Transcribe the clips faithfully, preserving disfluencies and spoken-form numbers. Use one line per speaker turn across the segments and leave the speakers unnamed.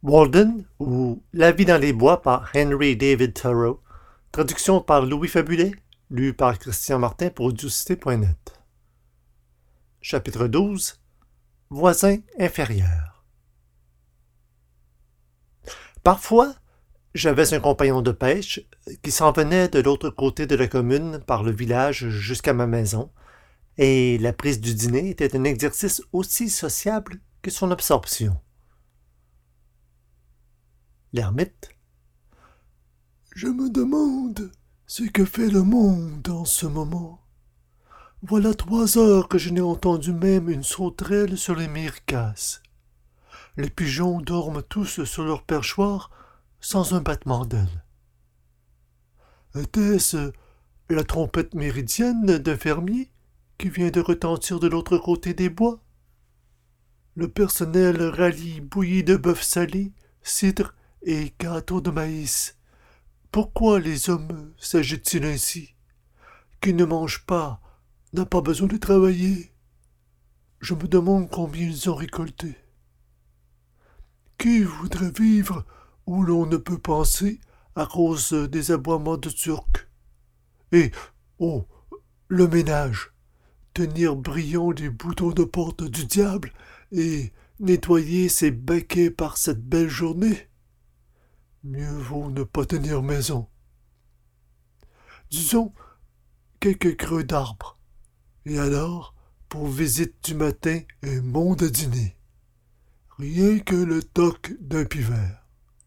Walden ou La vie dans les bois par Henry David Thoreau. Traduction par Louis Fabulet, lu par Christian Martin pour audiocité point net. Chapitre douze. Voisin inférieur. Parfois, j'avais un compagnon de pêche qui s'en venait de l'autre côté de la commune par le village jusqu'à ma maison, et la prise du dîner était un exercice aussi sociable que son absorption. L'ermite.
Je me demande ce que fait le monde en ce moment. Voilà trois heures que je n'ai entendu même une sauterelle sur les myricasses. Les pigeons dorment tous sur leur perchoir sans un battement d'ailes. Était-ce la trompette méridienne d'un fermier qui vient de retentir de l'autre côté des bois? Le personnel rallie bouillie de bœuf salé, cidre et gâteaux de maïs. Pourquoi les hommes s'agitent-ils ainsi? Qui ne mange pas n'a pas besoin de travailler. Je me demande combien ils ont récolté. Qui voudrait vivre où l'on ne peut penser à cause des aboiements de Turcs? Et, oh, le ménage, tenir brillants les boutons de porte du diable et nettoyer ses baquets par cette belle journée? Mieux vaut ne pas tenir maison. Disons, quelques creux d'arbres. Et alors, pour visite du matin, un monde à dîner. Rien que le toc d'un pivert.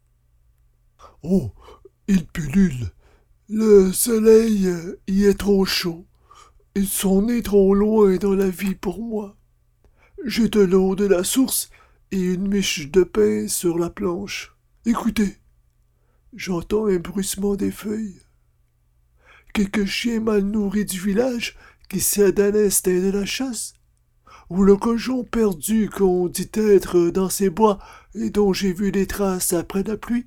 Oh, il pullule. Le soleil y est trop chaud. Ils sont nés trop loin dans la vie pour moi. J'ai de l'eau de la source et une miche de pain sur la planche. Écoutez, j'entends un bruissement des feuilles. Quelques chiens mal nourris du village qui cèdent à l'instinct de la chasse, ou le cochon perdu qu'on dit être dans ces bois et dont j'ai vu les traces après la pluie.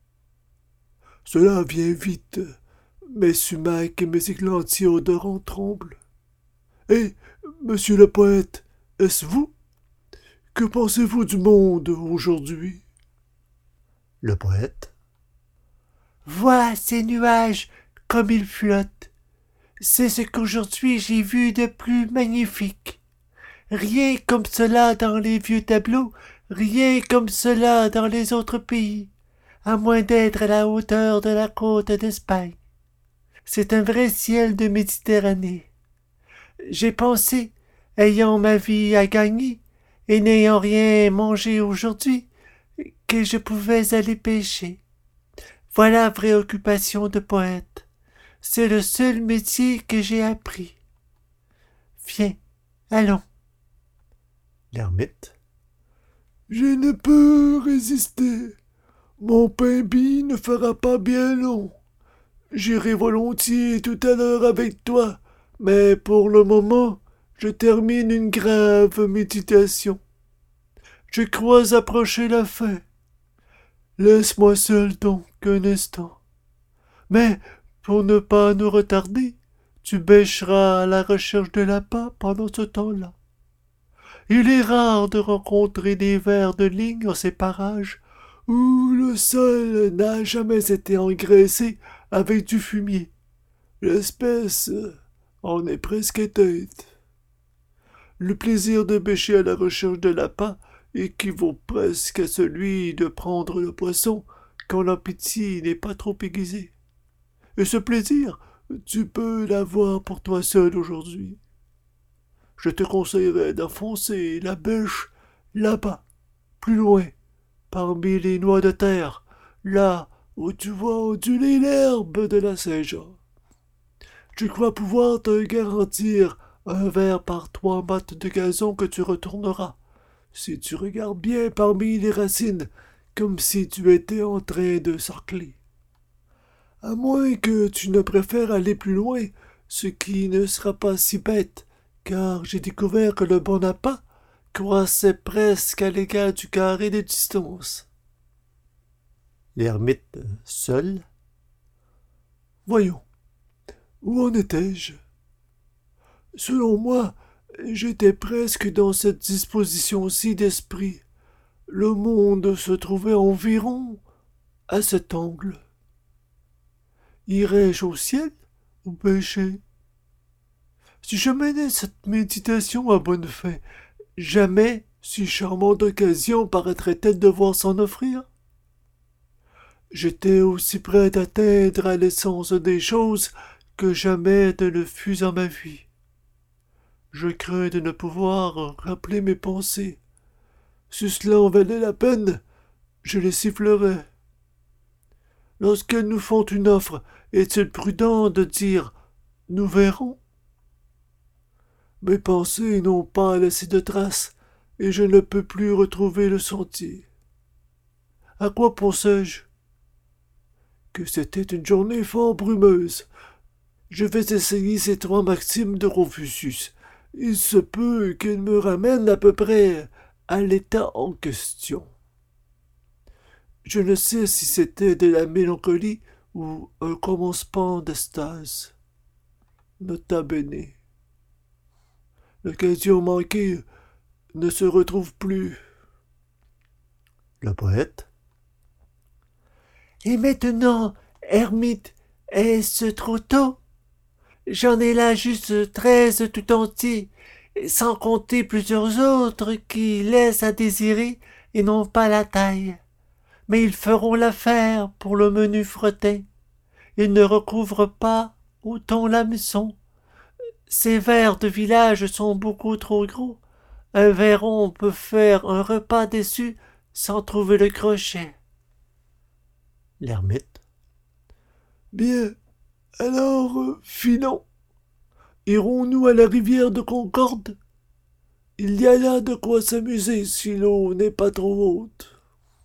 Cela vient vite. Mes sumacs et mes éclantiers odorants tremblent. Eh, monsieur le poète, est-ce vous? Que pensez-vous du monde aujourd'hui?
Le poète.
Vois ces nuages comme ils flottent. C'est ce qu'aujourd'hui j'ai vu de plus magnifique. Rien comme cela dans les vieux tableaux, rien comme cela dans les autres pays, à moins d'être à la hauteur de la côte d'Espagne. C'est un vrai ciel de Méditerranée. J'ai pensé, ayant ma vie à gagner, et n'ayant rien mangé aujourd'hui, que je pouvais aller pêcher. Voilà vraie occupation de poète. C'est le seul métier que j'ai appris. Viens, allons.
L'ermite.
Je ne peux résister. Mon pain-bis ne fera pas bien long. J'irai volontiers tout à l'heure avec toi, mais pour le moment, je termine une grave méditation. Je crois approcher la fin. Laisse-moi seul donc un instant. Mais, pour ne pas nous retarder, tu bêcheras à la recherche de l'appât pendant ce temps-là. Il est rare de rencontrer des vers de ligne en ces parages où le sol n'a jamais été engraissé avec du fumier. L'espèce en est presque éteinte. Le plaisir de bêcher à la recherche de l'appât équivaut presque à celui de prendre le poisson quand l'appétit n'est pas trop aiguisé. Et ce plaisir, tu peux l'avoir pour toi seul aujourd'hui. Je te conseillerais d'enfoncer la bêche là-bas, plus loin, parmi les noix de terre, là où tu vois onduler l'herbe de la Saint-Jean. Je crois pouvoir te garantir un verre par trois mattes de gazon que tu retourneras, si tu regardes bien parmi les racines, comme si tu étais en train de sarcler. À moins que tu ne préfères aller plus loin, ce qui ne sera pas si bête, car j'ai découvert que le bon appât croissait presque à l'égal du carré de distance.
L'ermite seul.
Voyons, où en étais-je? Selon moi, j'étais presque dans cette disposition-ci d'esprit, Le monde se trouvait environ à cet angle. Irais-je au ciel ou péché? Si je menais cette méditation à bonne fin, jamais si charmante occasion paraîtrait-elle devoir s'en offrir? J'étais aussi près d'atteindre à l'essence des choses que jamais ne le fus en ma vie. Je crains de ne pouvoir rappeler mes pensées. Si cela en valait la peine, je les sifflerais. Lorsqu'elles nous font une offre, est-il prudent de dire « nous verrons » ? Mes pensées n'ont pas laissé de traces, et je ne peux plus retrouver le sentier. À quoi pensais-je? Que c'était une journée fort brumeuse. Je vais essayer ces trois maximes de Confucius. Il se peut qu'elles me ramènent à peu près à l'état en question. Je ne sais si c'était de la mélancolie ou un commencement d'extase. Nota bene. L'occasion manquée ne se retrouve plus.
Le poète.
Et maintenant, ermite, est-ce trop tôt? J'en ai là juste treize tout entiers, sans compter plusieurs autres qui laissent à désirer et n'ont pas la taille. Mais ils feront l'affaire pour le menu fretin. Ils ne recouvrent pas autant l'hameçon. Ces vers de village sont beaucoup trop gros. Un verron peut faire un repas dessus sans trouver le crochet.
L'ermite.
Bien, alors, euh, filons. Irons-nous à la rivière de Concorde? Il y a là de quoi s'amuser si l'eau n'est pas trop haute.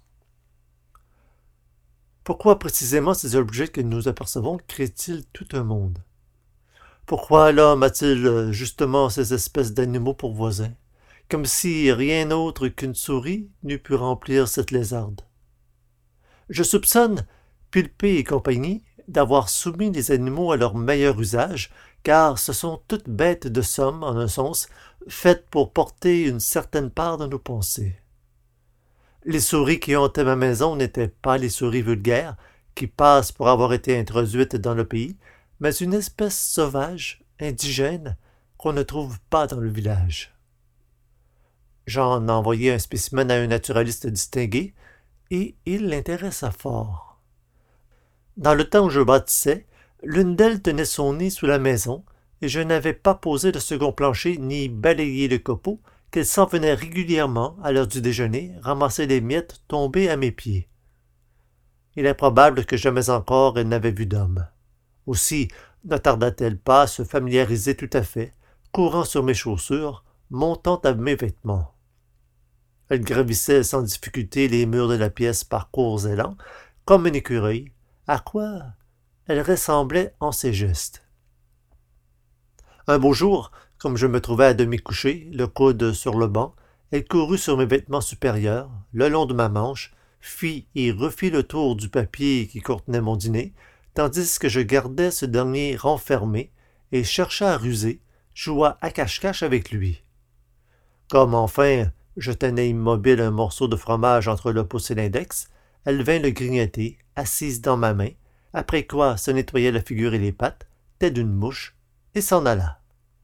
Pourquoi précisément ces objets que nous apercevons créent-ils tout un monde? Pourquoi l'homme a-t-il justement ces espèces d'animaux pour voisins, comme si rien autre qu'une souris n'eût pu remplir cette lézarde? Je soupçonne Pilpé et compagnie d'avoir soumis les animaux à leur meilleur usage, car ce sont toutes bêtes de somme, en un sens, faites pour porter une certaine part de nos pensées. Les souris qui hantaient ma maison n'étaient pas les souris vulgaires, qui passent pour avoir été introduites dans le pays, mais une espèce sauvage, indigène, qu'on ne trouve pas dans le village. J'en envoyai un spécimen à un naturaliste distingué, et il l'intéressa fort. Dans le temps où je bâtissais, l'une d'elles tenait son nid sous la maison, et je n'avais pas posé le second plancher ni balayé le copeau, qu'elle s'en venait régulièrement, à l'heure du déjeuner, ramasser les miettes tombées à mes pieds. Il est probable que jamais encore elle n'avait vu d'homme. Aussi ne tarda-t-elle pas à se familiariser tout à fait, courant sur mes chaussures, montant à mes vêtements. Elle gravissait sans difficulté les murs de la pièce par courts élans, comme un écureuil, à quoi elle ressemblait en ses gestes. Un beau jour, comme je me trouvais à demi couché, le coude sur le banc, elle courut sur mes vêtements supérieurs, le long de ma manche, fit et refit le tour du papier qui contenait mon dîner, tandis que je gardais ce dernier renfermé, et chercha à ruser, joua à cache-cache avec lui. Comme enfin je tenais immobile un morceau de fromage entre le pouce et l'index, elle vint le grignoter, assise dans ma main, après quoi se nettoya la figure et les pattes, telle une mouche, et s'en alla.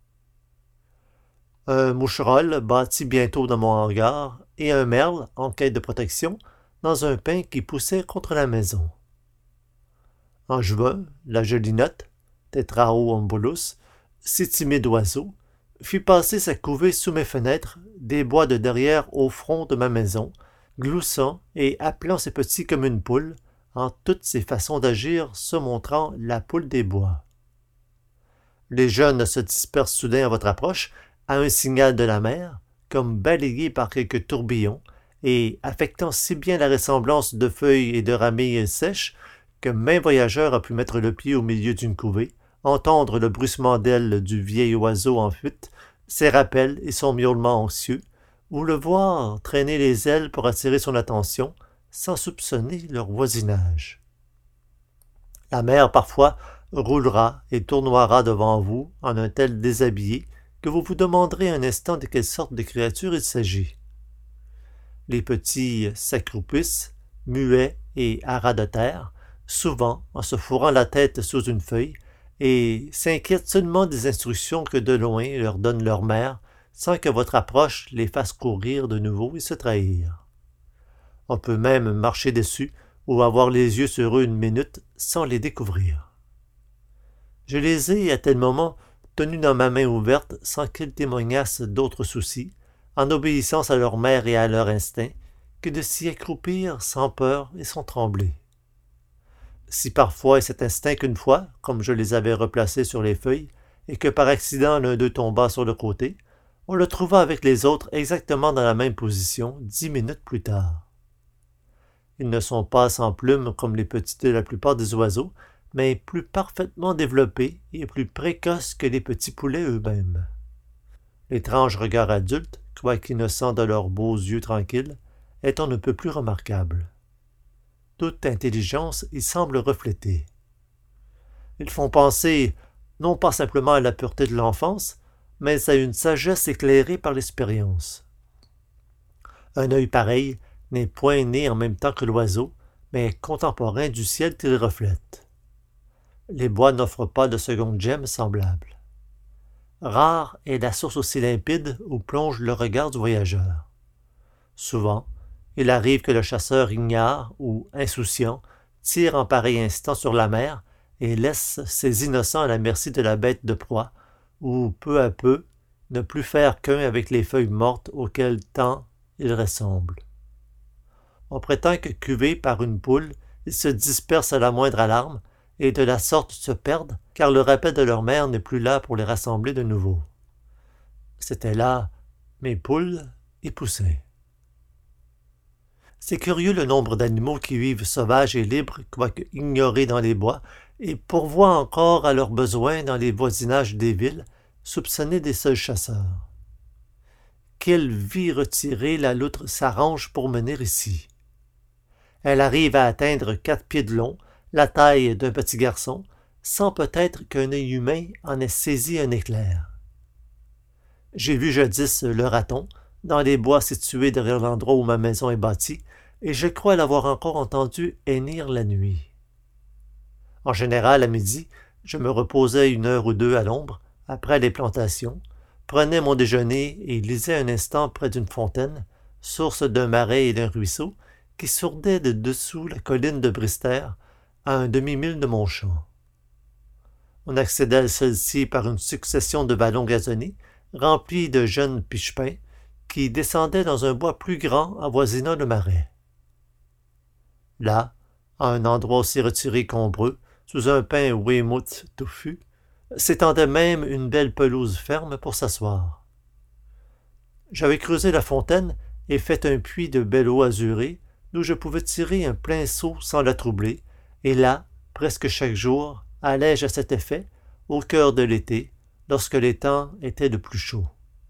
Un moucherolle bâtit bientôt dans mon hangar, et un merle, en quête de protection, dans un pin qui poussait contre la maison. En juin, la jolie note, Tetraoambulus, si timide oiseau, fit passer sa couvée sous mes fenêtres, des bois de derrière au front de ma maison, gloussant et appelant ses petits comme une poule, en toutes ses façons d'agir se montrant la poule des bois. Les jeunes se dispersent soudain à votre approche, à un signal de la mer, comme balayés par quelques tourbillons, et affectant si bien la ressemblance de feuilles et de ramilles sèches que maint voyageur a pu mettre le pied au milieu d'une couvée, entendre le bruissement d'ailes du vieil oiseau en fuite, ses rappels et son miaulement anxieux, ou le voir traîner les ailes pour attirer son attention, sans soupçonner leur voisinage. La mer, parfois, roulera et tournoiera devant vous en un tel déshabillé que vous vous demanderez un instant de quelle sorte de créature il s'agit. Les petits s'accroupissent, muets et à ras de terre, souvent en se fourrant la tête sous une feuille, et s'inquiètent seulement des instructions que de loin leur donne leur mère, sans que votre approche les fasse courir de nouveau et se trahir. On peut même marcher dessus ou avoir les yeux sur eux une minute sans les découvrir. Je les ai, à tel moment, tenus dans ma main ouverte sans qu'ils témoignassent d'autres soucis, en obéissance à leur mère et à leur instinct, que de s'y accroupir sans peur et sans trembler. Si parfois cet instinct qu'une fois, comme je les avais replacés sur les feuilles, et que par accident l'un d'eux tomba sur le côté, on le trouva avec les autres exactement dans la même position dix minutes plus tard. Ils ne sont pas sans plumes comme les petits de la plupart des oiseaux, mais plus parfaitement développés et plus précoces que les petits poulets eux-mêmes. L'étrange regard adulte, quoique innocent de leurs beaux yeux tranquilles, est on ne peut plus remarquable. Toute intelligence y semble reflétée. Ils font penser non pas simplement à la pureté de l'enfance, mais à une sagesse éclairée par l'expérience. Un œil pareil n'est point né en même temps que l'oiseau, mais contemporain du ciel qu'il reflète. Les bois n'offrent pas de seconde gemme semblable. Rare est la source aussi limpide où plonge le regard du voyageur. Souvent, il arrive que le chasseur ignare ou, insouciant, tire en pareil instant sur la mer et laisse ses innocents à la merci de la bête de proie, ou peu à peu ne plus faire qu'un avec les feuilles mortes auxquelles tant ils ressemblent. On prétend que cuvés par une poule, ils se dispersent à la moindre alarme et de la sorte se perdent, car le rappel de leur mère n'est plus là pour les rassembler de nouveau. C'étaient là mes poules et poussins. C'est curieux le nombre d'animaux qui vivent sauvages et libres, quoique ignorés dans les bois, et pourvoient encore à leurs besoins dans les voisinages des villes, soupçonnés des seuls chasseurs. Quelle vie retirée la loutre s'arrange pour mener ici. Elle arrive à atteindre quatre pieds de long, la taille d'un petit garçon, sans peut-être qu'un œil humain en ait saisi un éclair. J'ai vu jadis le raton, dans les bois situés derrière l'endroit où ma maison est bâtie, et je crois l'avoir encore entendu hennir la nuit. En général, à midi, je me reposais une heure ou deux à l'ombre, après les plantations, prenais mon déjeuner et lisais un instant près d'une fontaine, source d'un marais et d'un ruisseau, qui sourdait de dessous la colline de Brister, à un demi-mille de mon champ. On accédait à celle-ci par une succession de vallons gazonnés, remplis de jeunes pichepins, qui descendaient dans un bois plus grand avoisinant le marais. Là, à un endroit aussi retiré qu'ombreux, sous un pin Weymouth touffu, s'étendait même une belle pelouse ferme pour s'asseoir. J'avais creusé la fontaine et fait un puits de belle eau azurée, d'où je pouvais tirer un plein seau sans la troubler, et là, presque chaque jour, allais-je à cet effet, au cœur de l'été, lorsque les temps étaient le plus chauds.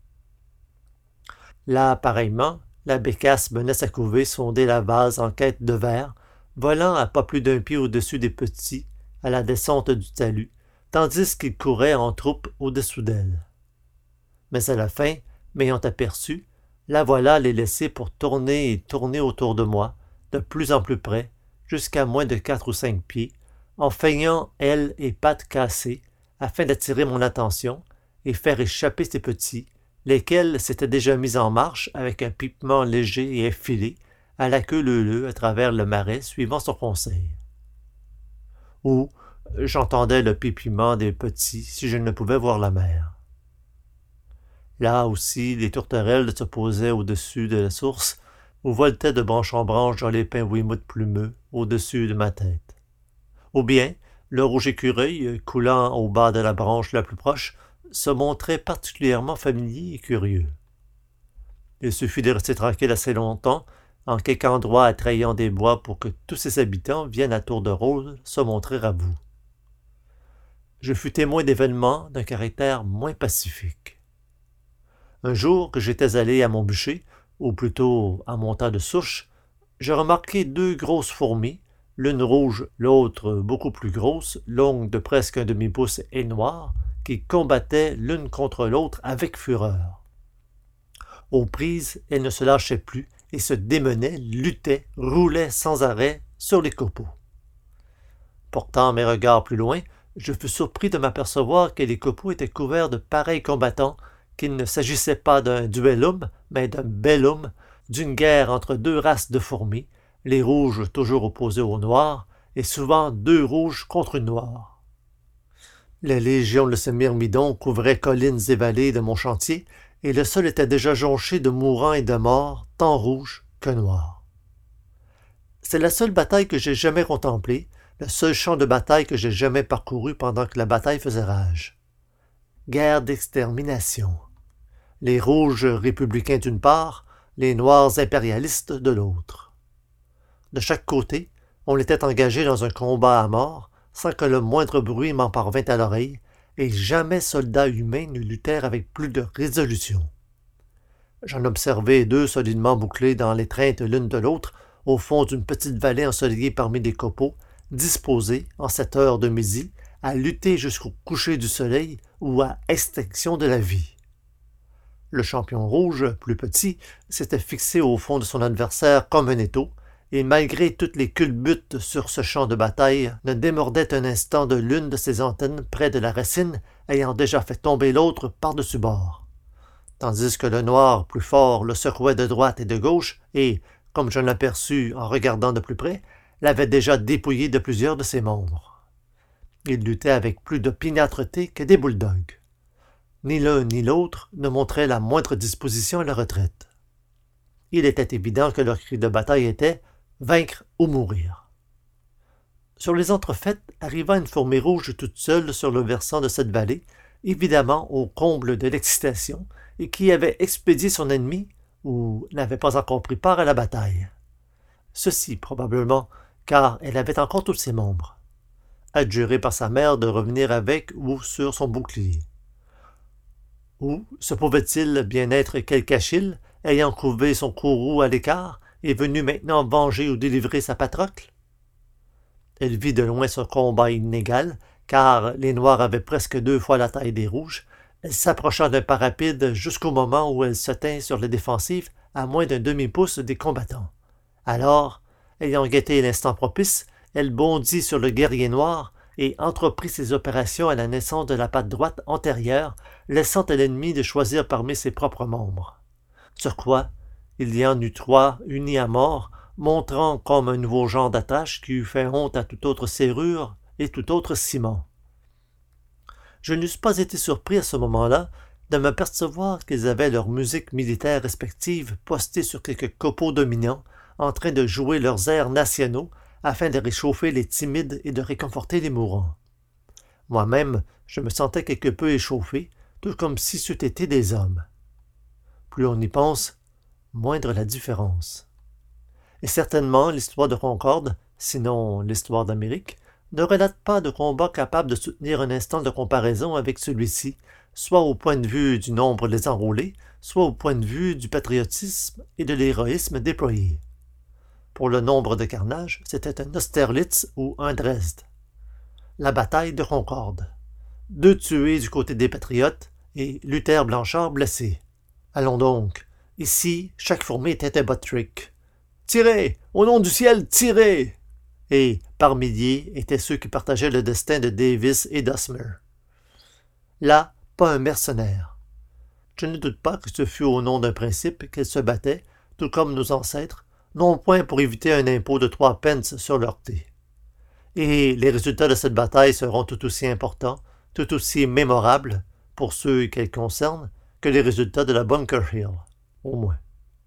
Là, pareillement, la bécasse menait sa couvée sonder la vase en quête de vers, volant à pas plus d'un pied au-dessus des petits, à la descente du talus, tandis qu'ils couraient en troupe au-dessous d'elle. Mais à la fin, m'ayant aperçu, la voilà les laisser pour tourner et tourner autour de moi, de plus en plus près, jusqu'à moins de quatre ou cinq pieds, en feignant ailes et pattes cassées, afin d'attirer mon attention et faire échapper ses petits, lesquels s'étaient déjà mis en marche avec un pipement léger et effilé, à la queue leu-leu à travers le marais suivant son conseil. Ou j'entendais le pipillement des petits si je ne pouvais voir la mer. Là aussi, les tourterelles se posaient au-dessus de la source, ou voletaient de branche en branche dans les pins Weymouth plumeux au-dessus de ma tête. Ou bien, le rouge écureuil, coulant au bas de la branche la plus proche, se montrait particulièrement familier et curieux. Il suffit de rester tranquille assez longtemps, en quelque endroit attrayant des bois pour que tous ses habitants viennent à tour de rôle se montrer à vous. Je fus témoin d'événements d'un caractère moins pacifique. Un jour que j'étais allé à mon bûcher, ou plutôt à mon tas de souches, je remarquai deux grosses fourmis, l'une rouge, l'autre beaucoup plus grosse, longue de presque un demi-pouce et noire, qui combattaient l'une contre l'autre avec fureur. Aux prises, elles ne se lâchaient plus et se démenaient, luttaient, roulaient sans arrêt sur les copeaux. Portant mes regards plus loin, je fus surpris de m'apercevoir que les copeaux étaient couverts de pareils combattants, qu'il ne s'agissait pas d'un duellum, mais d'un bellum, d'une guerre entre deux races de fourmis, les rouges toujours opposés aux noirs, et souvent deux rouges contre une noire. Les légions de ce myrmidon couvraient collines et vallées de mon chantier, et le sol était déjà jonché de mourants et de morts, tant rouges que noirs. C'est la seule bataille que j'ai jamais contemplée, le seul champ de bataille que j'ai jamais parcouru pendant que la bataille faisait rage. Guerre d'extermination. Les rouges républicains d'une part, les noirs impérialistes de l'autre. De chaque côté, on était engagé dans un combat à mort, sans que le moindre bruit m'en parvint à l'oreille, et jamais soldats humains ne luttèrent avec plus de résolution. J'en observai deux solidement bouclés dans l'étreinte l'une de l'autre, au fond d'une petite vallée ensoleillée parmi des copeaux, disposés, en cette heure de midi, à lutter jusqu'au coucher du soleil ou à extinction de la vie. Le champion rouge, plus petit, s'était fixé au fond de son adversaire comme un étau, et malgré toutes les culbutes sur ce champ de bataille, ne démordait un instant de l'une de ses antennes près de la racine, ayant déjà fait tomber l'autre par-dessus bord. Tandis que le noir, plus fort, le secouait de droite et de gauche, et, comme je l'aperçus en regardant de plus près, l'avait déjà dépouillé de plusieurs de ses membres. Ils luttaient avec plus d'opiniâtreté que des bulldogs. Ni l'un ni l'autre ne montraient la moindre disposition à la retraite. Il était évident que leur cri de bataille était « vaincre ou mourir ». Sur les entrefaites arriva une fourmi rouge toute seule sur le versant de cette vallée, évidemment au comble de l'excitation, et qui avait expédié son ennemi ou n'avait pas encore pris part à la bataille. Ceci, probablement, car elle avait encore tous ses membres, adjurée par sa mère de revenir avec ou sur son bouclier. Ou se pouvait-il bien être quelque Achille, ayant couvé son courroux à l'écart, et venu maintenant venger ou délivrer sa Patrocle? Elle vit de loin ce combat inégal, car les Noirs avaient presque deux fois la taille des Rouges. Elle s'approcha d'un pas rapide jusqu'au moment où elle se tint sur les défensives à moins d'un demi-pouce des combattants. Alors, ayant guetté l'instant propice, elle bondit sur le guerrier noir et entreprit ses opérations à la naissance de la patte droite antérieure, laissant à l'ennemi de choisir parmi ses propres membres. Sur quoi, il y en eut trois unis à mort, montrant comme un nouveau genre d'attache qui eût fait honte à toute autre serrure et tout autre ciment. Je n'eusse pas été surpris à ce moment-là de m'apercevoir qu'ils avaient leurs musiques militaires respectives postées sur quelques copeaux dominants, en train de jouer leurs airs nationaux afin de réchauffer les timides et de réconforter les mourants. Moi-même, je me sentais quelque peu échauffé, tout comme si c'eût été des hommes. Plus on y pense, moindre la différence. Et certainement, l'histoire de Concorde, sinon l'histoire d'Amérique, ne relate pas de combat capable de soutenir un instant de comparaison avec celui-ci, soit au point de vue du nombre des enrôlés, soit au point de vue du patriotisme et de l'héroïsme déployé. Pour le nombre de carnages, c'était un Austerlitz ou un Dresde. La bataille de Concorde. Deux tués du côté des patriotes et Luther Blanchard blessé. Allons donc. Ici, chaque fourmi était un bot-trick. Tirez! Au nom du ciel, tirez! Et, par milliers, étaient ceux qui partageaient le destin de Davis et d'Osmer. Là, pas un mercenaire. Je ne doute pas que ce fût au nom d'un principe qu'elles se battaient, tout comme nos ancêtres, non point pour éviter un impôt de trois pence sur leur thé. Et les résultats de cette bataille seront tout aussi importants, tout aussi mémorables, pour ceux qu'elles concernent, que les résultats de la Bunker Hill, au moins.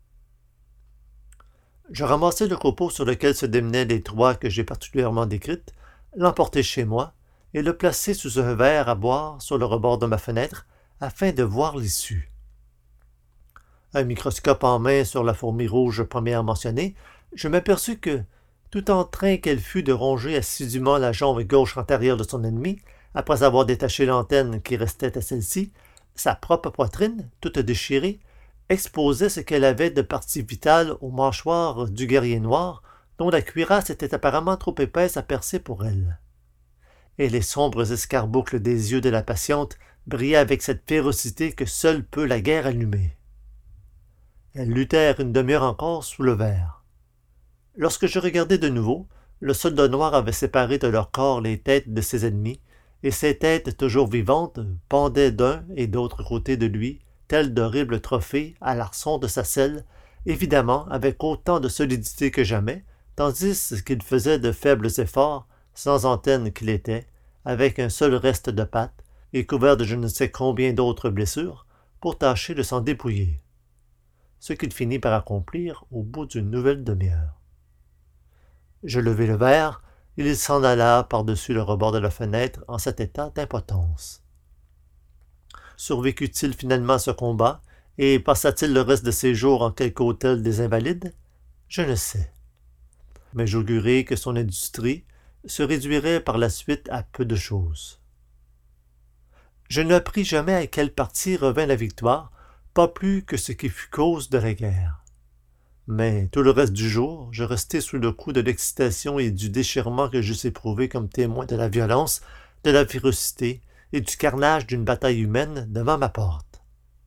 Je ramassai le copeau sur lequel se démenaient les trois que j'ai particulièrement décrites, l'emportai chez moi et le plaçai sous un verre à boire sur le rebord de ma fenêtre afin de voir l'issue. Un microscope en main sur la fourmi rouge première mentionnée, je m'aperçus que, tout en train qu'elle fut de ronger assidûment la jambe gauche antérieure de son ennemi, après avoir détaché l'antenne qui restait à celle-ci, sa propre poitrine, toute déchirée, exposait ce qu'elle avait de partie vitale aux mâchoires du guerrier noir, dont la cuirasse était apparemment trop épaisse à percer pour elle. Et les sombres escarboucles des yeux de la patiente brillaient avec cette férocité que seule peut la guerre allumer. Elles luttèrent une demi-heure encore sous le verre. Lorsque je regardai de nouveau, le soldat noir avait séparé de leur corps les têtes de ses ennemis, et ces têtes toujours vivantes pendaient d'un et d'autre côté de lui, tels d'horribles trophées à l'arçon de sa selle, évidemment avec autant de solidité que jamais, tandis qu'il faisait de faibles efforts, sans antenne qu'il était, avec un seul reste de patte, et couvert de je ne sais combien d'autres blessures, pour tâcher de s'en dépouiller. Ce qu'il finit par accomplir au bout d'une nouvelle demi-heure. Je levai le verre, et il s'en alla par-dessus le rebord de la fenêtre en cet état d'impotence. Survécut-il finalement à ce combat, et passa-t-il le reste de ses jours en quelque hôtel des Invalides? Je ne sais. Mais j'augurai que son industrie se réduirait par la suite à peu de choses. Je n'appris jamais à quel parti revint la victoire, pas plus que ce qui fut cause de la guerre. Mais tout le reste du jour, je restai sous le coup de l'excitation et du déchirement que j'eusse éprouvé comme témoin de la violence, de la férocité et du carnage d'une bataille humaine devant ma porte.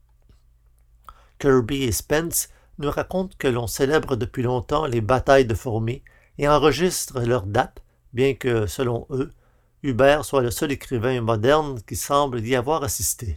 Kirby et Spence nous racontent que l'on célèbre depuis longtemps les batailles de fourmis et enregistrent leurs dates, bien que, selon eux, Hubert soit le seul écrivain moderne qui semble y avoir assisté.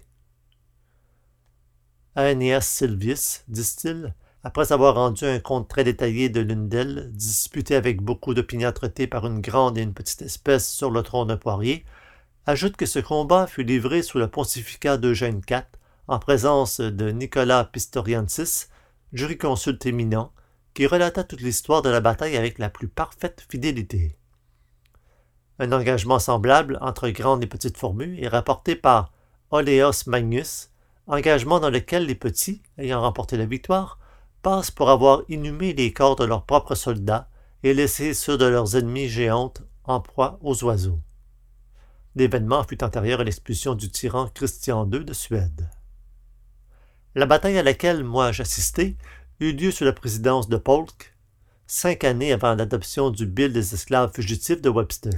Aeneas Sylvius, disent-ils, après avoir rendu un compte très détaillé de l'une d'elles, disputé avec beaucoup d'opiniâtreté par une grande et une petite espèce sur le tronc d'un poirier, ajoute que ce combat fut livré sous le pontificat d'Eugène quatre, en présence de Nicolas Pistoriensis, jurisconsulte éminent, qui relata toute l'histoire de la bataille avec la plus parfaite fidélité. Un engagement semblable entre Grande et Petite Fourmu est rapporté par Oleos Magnus, engagement dans lequel les petits, ayant remporté la victoire, passent pour avoir inhumé les corps de leurs propres soldats et laissé ceux de leurs ennemis géantes en proie aux oiseaux. L'événement fut antérieur à l'expulsion du tyran Christian deux de Suède. La bataille à laquelle moi j'assistai eut lieu sous la présidence de Polk, cinq années avant l'adoption du Bill des esclaves fugitifs de Webster.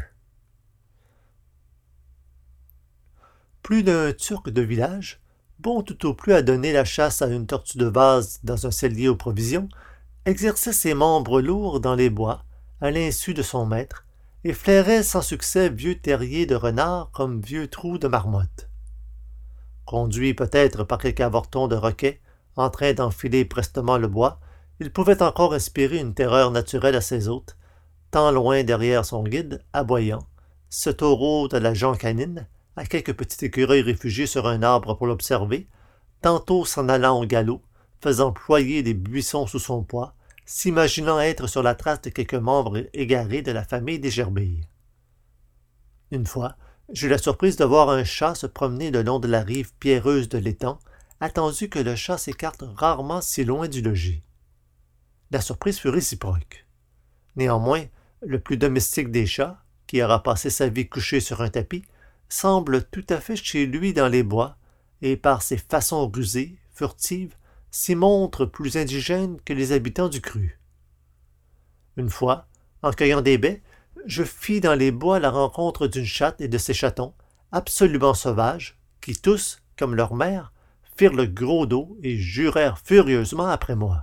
Plus d'un Turc de village, bon tout au plus à donner la chasse à une tortue de vase dans un cellier aux provisions, exerçait ses membres lourds dans les bois, à l'insu de son maître, et flairait sans succès vieux terriers de renard comme vieux trous de marmotte. Conduit peut-être par quelque avorton de roquet, en train d'enfiler prestement le bois, il pouvait encore inspirer une terreur naturelle à ses hôtes, tant loin derrière son guide, aboyant, ce taureau de la gent canine, à quelques petits écureuils réfugiés sur un arbre pour l'observer, tantôt s'en allant au galop, faisant ployer les buissons sous son poids, s'imaginant être sur la trace de quelques membres égarés de la famille des gerbilles. Une fois, j'eus la surprise de voir un chat se promener le long de la rive pierreuse de l'étang, attendu que le chat s'écarte rarement si loin du logis. La surprise fut réciproque. Néanmoins, le plus domestique des chats, qui aura passé sa vie couché sur un tapis, semble tout à fait chez lui dans les bois, et par ses façons rusées, furtives, s'y montre plus indigène que les habitants du cru. Une fois, en cueillant des baies, je fis dans les bois la rencontre d'une chatte et de ses chatons, absolument sauvages, qui tous, comme leur mère, firent le gros dos et jurèrent furieusement après moi.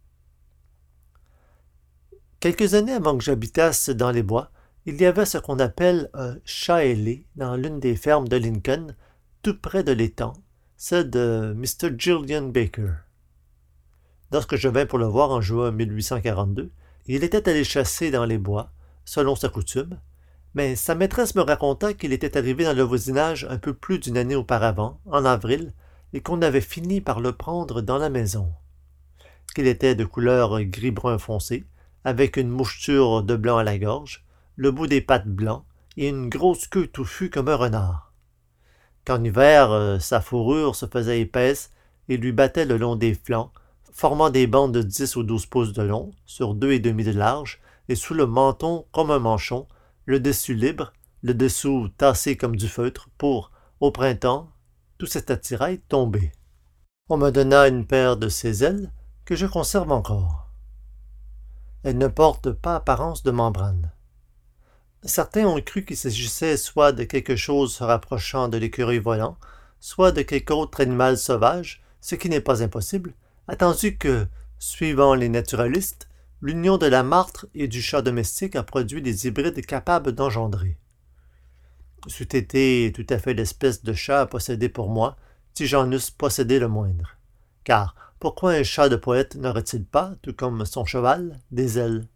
Quelques années avant que j'habitasse dans les bois, il y avait ce qu'on appelle un chat ailé dans l'une des fermes de Lincoln, tout près de l'étang, celle de mister Gillian Baker. Lorsque je vins pour le voir en juin mille huit cent quarante-deux, il était allé chasser dans les bois, selon sa coutume, mais sa maîtresse me raconta qu'il était arrivé dans le voisinage un peu plus d'une année auparavant, en avril, et qu'on avait fini par le prendre dans la maison. Qu'il était de couleur gris-brun foncé, avec une moucheture de blanc à la gorge, le bout des pattes blanc et une grosse queue touffue comme un renard. Qu'en hiver, euh, sa fourrure se faisait épaisse et lui battait le long des flancs, formant des bandes de dix ou douze pouces de long, sur deux et demi de large, et sous le menton comme un manchon, le dessus libre, le dessous tassé comme du feutre, pour, au printemps, tout cet attirail tomber. On me donna une paire de ses ailes que je conserve encore. Elle ne porte pas apparence de membrane. Certains ont cru qu'il s'agissait soit de quelque chose se rapprochant de l'écureuil volant, soit de quelque autre animal sauvage, ce qui n'est pas impossible, attendu que, Suivant les naturalistes, l'union de la martre et du chat domestique a produit des hybrides capables d'engendrer. C'eût été tout à fait l'espèce de chat à posséder pour moi, si j'en eusse possédé le moindre. Car pourquoi un chat de poète n'aurait-il pas, tout comme son cheval, des ailes?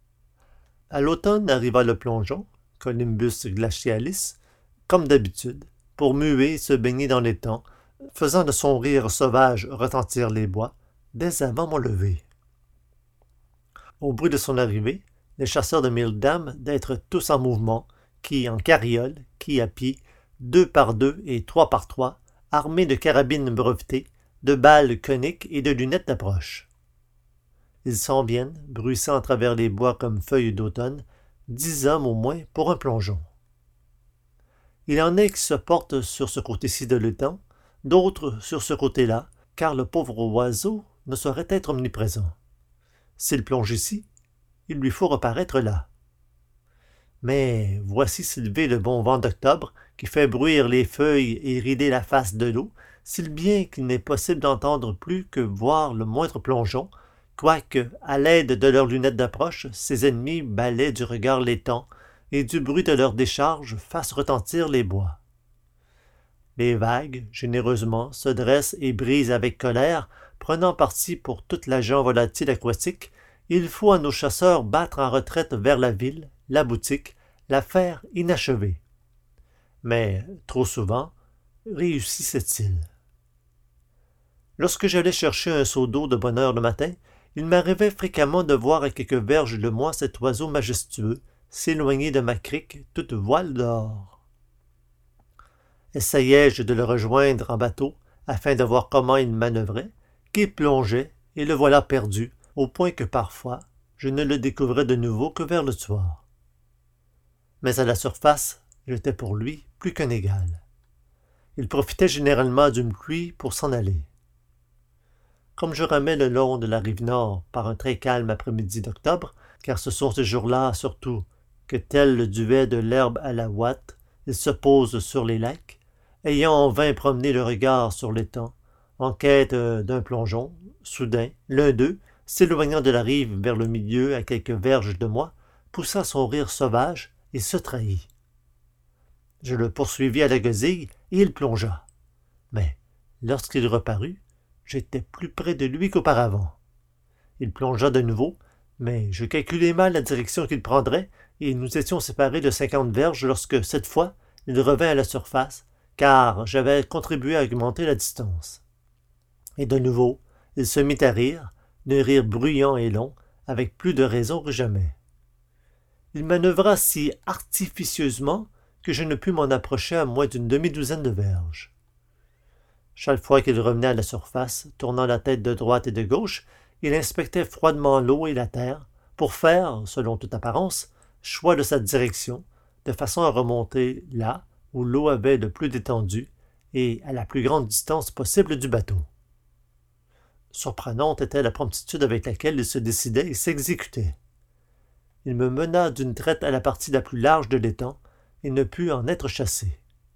À l'automne arriva le plongeon, Colymbus glacialis, comme d'habitude, pour muer et se baigner dans l'étang, faisant de son rire sauvage retentir les bois, dès avant mon lever. Au bruit de son arrivée, les chasseurs de mille dames d'être tous en mouvement, qui en carriole, qui à pied, deux par deux et trois par trois, armés de carabines brevetées, de balles coniques et de lunettes d'approche. Ils s'en viennent, bruissant à travers les bois comme feuilles d'automne, dix hommes au moins pour un plongeon. Il en est qui se portent sur ce côté-ci de l'étang, d'autres sur ce côté-là, car le pauvre oiseau ne saurait être omniprésent. S'il plonge ici, il lui faut reparaître là. Mais voici s'élever le bon vent d'octobre qui fait bruire les feuilles et rider la face de l'eau, si bien qu'il n'est possible d'entendre plus que voir le moindre plongeon, quoique, à l'aide de leurs lunettes d'approche, ses ennemis balaient du regard l'étang et du bruit de leurs décharges fassent retentir les bois. Les vagues, généreusement, se dressent et brisent avec colère, prenant parti pour toute l'agent volatile aquatique. Il faut à nos chasseurs battre en retraite vers la ville, la boutique, l'affaire inachevée. Mais, trop souvent, réussissait-il. Lorsque j'allais chercher un seau d'eau de bonne heure le matin, il m'arrivait fréquemment de voir à quelques verges de moi cet oiseau majestueux s'éloigner de ma crique toute voile dehors. Essayai-je de le rejoindre en bateau afin de voir comment il manœuvrait, qu'il plongeait, et le voilà perdu, au point que parfois je ne le découvrais de nouveau que vers le soir. Mais à la surface, j'étais pour lui plus qu'un égal. Il profitait généralement d'une pluie pour s'en aller. Comme je ramais le long de la rive nord par un très calme après-midi d'octobre, car ce sont ces jours-là surtout que, tel le duvet de l'herbe à la ouate, il se pose sur les lacs, ayant en vain promené le regard sur l'étang, en quête d'un plongeon, soudain, l'un d'eux, s'éloignant de la rive vers le milieu à quelques verges de moi, poussa son rire sauvage et se trahit. Je le poursuivis à la gosille et il plongea. Mais lorsqu'il reparut, j'étais plus près de lui qu'auparavant. Il plongea de nouveau, mais je calculai mal la direction qu'il prendrait et nous étions séparés de cinquante verges lorsque, cette fois, il revint à la surface, car j'avais contribué à augmenter la distance. Et de nouveau, il se mit à rire, d'un rire bruyant et long, avec plus de raison que jamais. Il manœuvra si artificieusement que je ne pus m'en approcher à moins d'une demi-douzaine de verges. Chaque fois qu'il revenait à la surface, tournant la tête de droite et de gauche, il inspectait froidement l'eau et la terre, pour faire, selon toute apparence, choix de sa direction, de façon à remonter là où l'eau avait le plus d'étendue et à la plus grande distance possible du bateau. Surprenante était la promptitude avec laquelle il se décidait et s'exécutait. Il me mena d'une traite à la partie la plus large de l'étang et ne put en être chassé.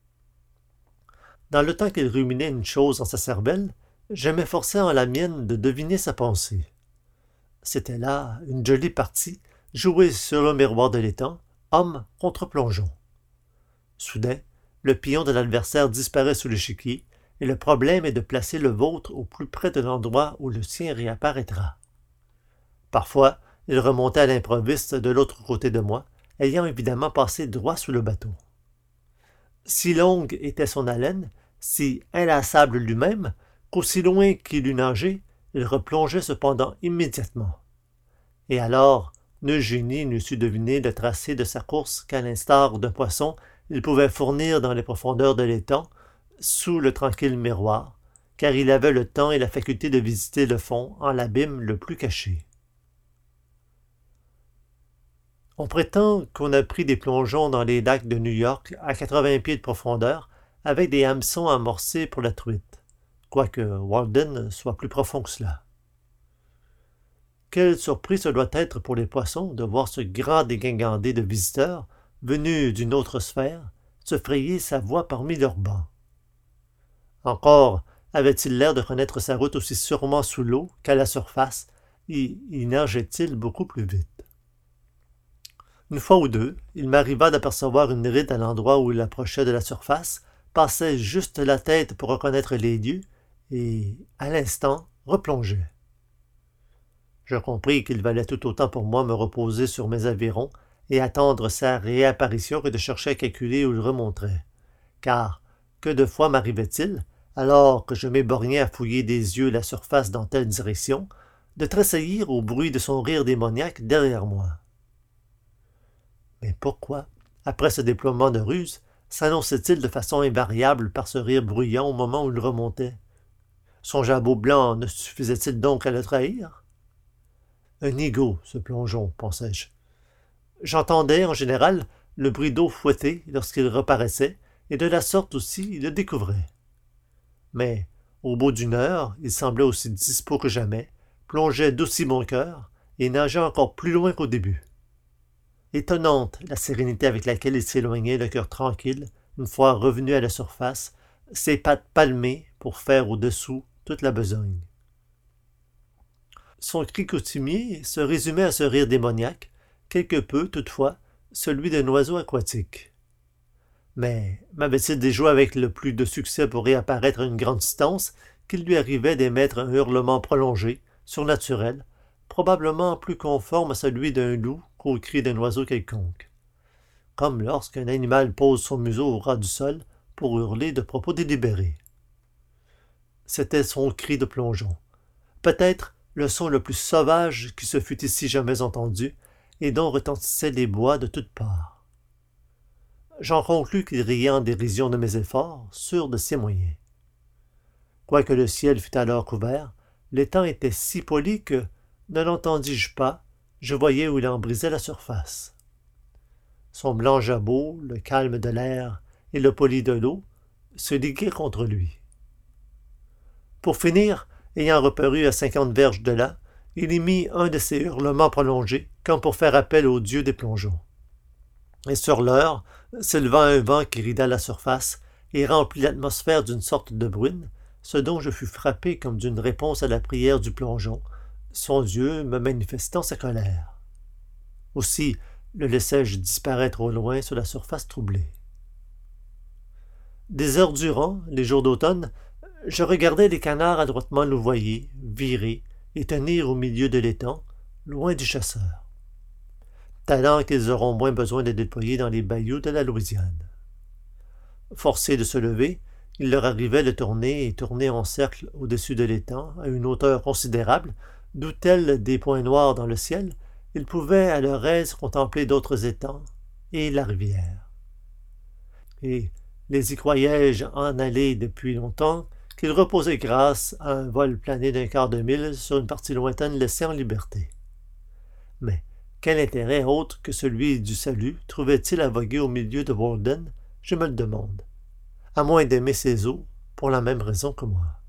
Dans le temps qu'il ruminait une chose en sa cervelle, je m'efforçais en la mienne de deviner sa pensée. C'était là une jolie partie, jouée sur le miroir de l'étang, homme contre plongeon. Soudain, le pion de l'adversaire disparaît sous l'échiquier, et le problème est de placer le vôtre au plus près de l'endroit où le sien réapparaîtra. Parfois, il remontait à l'improviste de l'autre côté de moi, ayant évidemment passé droit sous le bateau. Si longue était son haleine, si inlassable lui-même, qu'aussi loin qu'il eût nagé, il replongeait cependant immédiatement. Et alors, nul génie n'eût su deviner le tracé de sa course qu'à l'instar d'un poisson, il pouvait fournir dans les profondeurs de l'étang, sous le tranquille miroir, car il avait le temps et la faculté de visiter le fond en l'abîme le plus caché. On prétend qu'on a pris des plongeons dans les lacs de New York à quatre-vingts pieds de profondeur avec des hameçons amorcés pour la truite, quoique Walden soit plus profond que cela. Quelle surprise ce doit être pour les poissons de voir ce grand dégingandé de visiteurs, venus d'une autre sphère, se frayer sa voie parmi leurs bancs. Encore avait-il l'air de connaître sa route aussi sûrement sous l'eau qu'à la surface, y, y nageait-il beaucoup plus vite? Une fois ou deux, il m'arriva d'apercevoir une ride à l'endroit où il approchait de la surface, passait juste la tête pour reconnaître les lieux, et, à l'instant, replongeait. Je compris qu'il valait tout autant pour moi me reposer sur mes avirons et attendre sa réapparition que de chercher à calculer où il remonterait. Car, que de fois m'arrivait-il, alors que je m'éborgnais à fouiller des yeux la surface dans telle direction, de tressaillir au bruit de son rire démoniaque derrière moi. Mais pourquoi, après ce déploiement de ruse, s'annonçait-il de façon invariable par ce rire bruyant au moment où il remontait? Son jabot blanc ne suffisait-il donc à le trahir? Un ego, ce plongeon, pensais-je. J'entendais, en général, le bruit d'eau fouettée lorsqu'il reparaissait, et de la sorte aussi il le découvrait. Mais, au bout d'une heure, il semblait aussi dispos que jamais, plongeait d'aussi bon cœur, et nageait encore plus loin qu'au début. Étonnante la sérénité avec laquelle il s'éloignait, le cœur tranquille, une fois revenu à la surface, ses pattes palmées pour faire au-dessous toute la besogne. Son cri coutumier se résumait à ce rire démoniaque, quelque peu, toutefois, celui d'un oiseau aquatique. Mais m'avait-il déjoué avec le plus de succès pour réapparaître à une grande distance qu'il lui arrivait d'émettre un hurlement prolongé, surnaturel, probablement plus conforme à celui d'un loup qu'au cri d'un oiseau quelconque, comme lorsqu'un animal pose son museau au ras du sol pour hurler de propos délibérés. C'était son cri de plongeon, peut-être le son le plus sauvage qui se fût ici jamais entendu, et dont retentissaient les bois de toutes parts. J'en conclus qu'il riait en dérision de mes efforts, sûr de ses moyens. Quoique le ciel fût alors couvert, l'étang était si poli que, ne l'entendis-je pas, je voyais où il en brisait la surface. Son blanc jabot, le calme de l'air et le poli de l'eau se liguaient contre lui. Pour finir, ayant reparu à cinquante verges de là, il émit un de ces hurlements prolongés, comme pour faire appel au dieu des plongeons. Et sur l'heure, s'éleva un vent qui rida la surface et remplit l'atmosphère d'une sorte de bruine, ce dont je fus frappé comme d'une réponse à la prière du plongeon, son dieu me manifestant sa colère. Aussi le laissai-je disparaître au loin sur la surface troublée. Des heures durant, les jours d'automne, je regardais les canards adroitement louvoyer, virer et tenir au milieu de l'étang, loin du chasseur. Talent qu'ils auront moins besoin de déployer dans les bayous de la Louisiane. Forcés de se lever, il leur arrivait de tourner et tourner en cercle au-dessus de l'étang, à une hauteur considérable, d'où tels des points noirs dans le ciel, ils pouvaient à leur aise contempler d'autres étangs et la rivière. Et les y croyais-je en aller depuis longtemps, qu'ils reposaient grâce à un vol plané d'un quart de mille sur une partie lointaine laissée en liberté. Mais quel intérêt autre que celui du salut trouvait-il à voguer au milieu de Walden, je me le demande, à moins d'aimer ses eaux pour la même raison que moi.